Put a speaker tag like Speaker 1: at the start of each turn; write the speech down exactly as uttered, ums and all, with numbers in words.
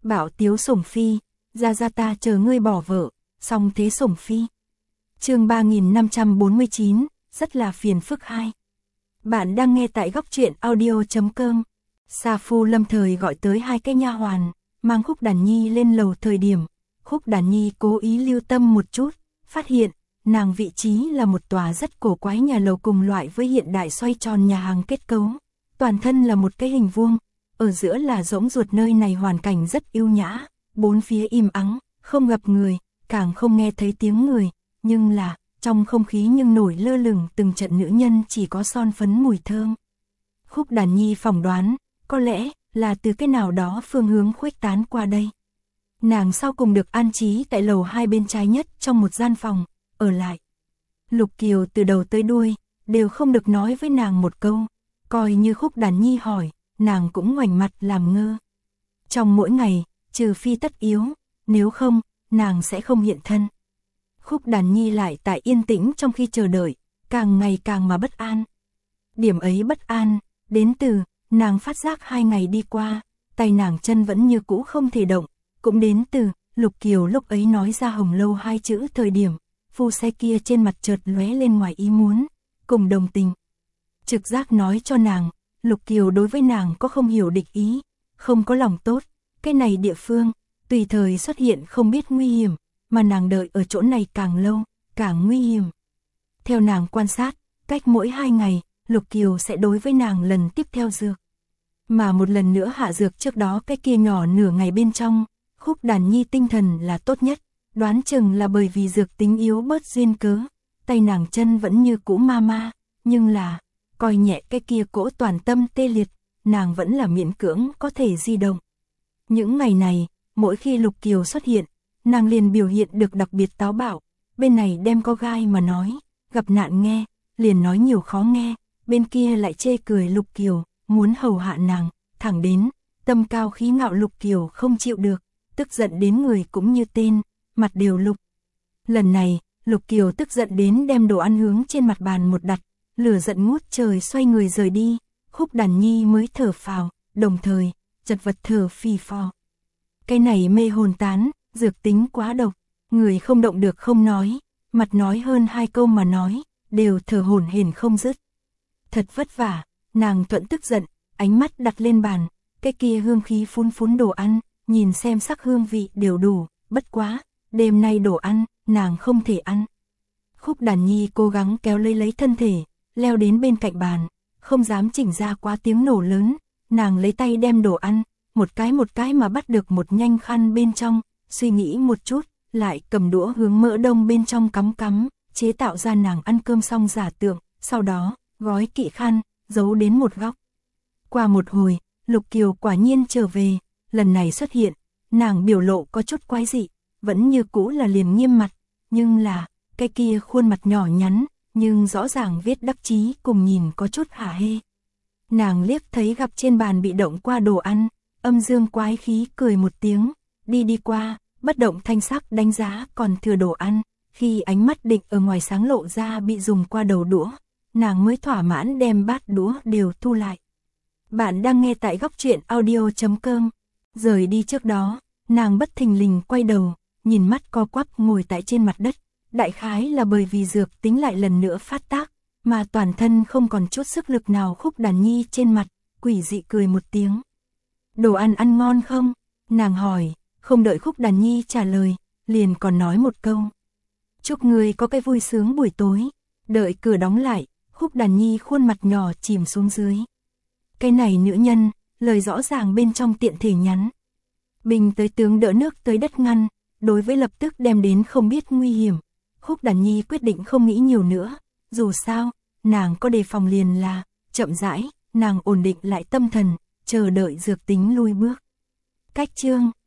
Speaker 1: Bảo tiếu sủng phi, ra ra ta chờ ngươi bỏ vợ, xong thế sủng phi. Chương ba nghìn năm trăm bốn mươi chín, rất là phiền phức hai. Bạn đang nghe tại góc truyện audio chấm com. Sa Phu lâm thời gọi tới hai cái nha hoàn, mang Khúc Đàn Nhi lên lầu thời điểm. Khúc Đàn Nhi cố ý lưu tâm một chút, phát hiện, nàng vị trí là một tòa rất cổ quái nhà lầu cùng loại với hiện đại xoay tròn nhà hàng kết cấu. Toàn thân là một cái hình vuông, ở giữa là rỗng ruột, nơi này hoàn cảnh rất yêu nhã, bốn phía im ắng, không gặp người, càng không nghe thấy tiếng người, nhưng là, trong không khí nhưng nổi lơ lửng từng trận nữ nhân chỉ có son phấn mùi thơm. Khúc Đàn Nhi phỏng đoán, có lẽ là từ cái nào đó phương hướng khuếch tán qua đây. Nàng sau cùng được an trí tại lầu hai bên trái nhất trong một gian phòng, ở lại. Lục Kiều từ đầu tới đuôi, đều không được nói với nàng một câu, coi như Khúc Đàn Nhi hỏi, nàng cũng ngoảnh mặt làm ngơ. Trong mỗi ngày, trừ phi tất yếu, nếu không, nàng sẽ không hiện thân. Khúc Đàn Nhi lại tại yên tĩnh trong khi chờ đợi, càng ngày càng mà bất an. Điểm ấy bất an, đến từ, nàng phát giác hai ngày đi qua, tay nàng chân vẫn như cũ không thể động, cũng đến từ, Lục Kiều lúc ấy nói ra Hồng Lâu hai chữ thời điểm, phu xe kia trên mặt chợt lóe lên ngoài ý muốn, cùng đồng tình. Trực giác nói cho nàng, Lục Kiều đối với nàng có không hiểu địch ý, không có lòng tốt, cái này địa phương, tùy thời xuất hiện không biết nguy hiểm, mà nàng đợi ở chỗ này càng lâu, càng nguy hiểm. Theo nàng quan sát, cách mỗi hai ngày, Lục Kiều sẽ đối với nàng lần tiếp theo dược. Mà một lần nữa hạ dược trước đó cái kia nhỏ nửa ngày bên trong, Khúc Đàn Nhi tinh thần là tốt nhất, đoán chừng là bởi vì dược tính yếu bớt duyên cớ, tay nàng chân vẫn như cũ ma ma, nhưng là, coi nhẹ cái kia cỗ toàn tâm tê liệt, nàng vẫn là miễn cưỡng có thể di động. Những ngày này, mỗi khi Lục Kiều xuất hiện, nàng liền biểu hiện được đặc biệt táo bạo, bên này đem có gai mà nói, gặp nạn nghe, liền nói nhiều khó nghe, bên kia lại chê cười Lục Kiều, muốn hầu hạ nàng, thẳng đến, tâm cao khí ngạo Lục Kiều không chịu được, tức giận đến người cũng như tên, mặt đều lục. Lần này, Lục Kiều tức giận đến đem đồ ăn hướng trên mặt bàn một đặt, lửa giận ngút trời xoay người rời đi, Khúc Đàn Nhi mới thở phào, đồng thời, chật vật thở phì phò. Cái này mê hồn tán, dược tính quá độc, người không động được không nói, mặt nói hơn hai câu mà nói, đều thở hổn hển không dứt. Thật vất vả, nàng thuận tức giận, ánh mắt đặt lên bàn, cái kia hương khí phun phún đồ ăn, nhìn xem sắc hương vị đều đủ, bất quá, đêm nay đồ ăn, nàng không thể ăn. Khúc Đàn Nhi cố gắng kéo lấy lấy thân thể, leo đến bên cạnh bàn, không dám chỉnh ra quá tiếng nổ lớn, nàng lấy tay đem đồ ăn, một cái một cái mà bắt được một nhanh khăn bên trong, suy nghĩ một chút, lại cầm đũa hướng mỡ đông bên trong cắm cắm, chế tạo ra nàng ăn cơm xong giả tượng, sau đó, gói kỹ khăn, giấu đến một góc. Qua một hồi, Lục Kiều quả nhiên trở về, lần này xuất hiện, nàng biểu lộ có chút quái dị, vẫn như cũ là liền nghiêm mặt, nhưng là, cái kia khuôn mặt nhỏ nhắn, nhưng rõ ràng viết đắc chí cùng nhìn có chút hả hê. Nàng liếc thấy gặp trên bàn bị động qua đồ ăn, âm dương quái khí cười một tiếng, đi đi qua, bất động thanh sắc đánh giá còn thừa đồ ăn, khi ánh mắt định ở ngoài sáng lộ ra bị dùng qua đầu đũa, nàng mới thỏa mãn đem bát đũa đều thu lại. Bạn đang nghe tại góc truyện audio chấm com. Rời đi trước đó, nàng bất thình lình quay đầu, nhìn mắt co quắp ngồi tại trên mặt đất, đại khái là bởi vì dược tính lại lần nữa phát tác, mà toàn thân không còn chút sức lực nào. Khúc Đàn Nhi trên mặt, quỷ dị cười một tiếng. Đồ ăn ăn ngon không? Nàng hỏi, không đợi Khúc Đàn Nhi trả lời, liền còn nói một câu. Chúc người có cái vui sướng buổi tối. Đợi cửa đóng lại, Khúc Đàn Nhi khuôn mặt nhỏ chìm xuống dưới. Cái này nữ nhân, lời rõ ràng bên trong tiện thể nhắn. Bình tới tướng đỡ nước tới đất ngăn, đối với lập tức đem đến không biết nguy hiểm. Khúc Đàn Nhi quyết định không nghĩ nhiều nữa, dù sao, nàng có đề phòng liền là, chậm rãi, nàng ổn định lại tâm thần, chờ đợi dược tính lui bước. Cách chương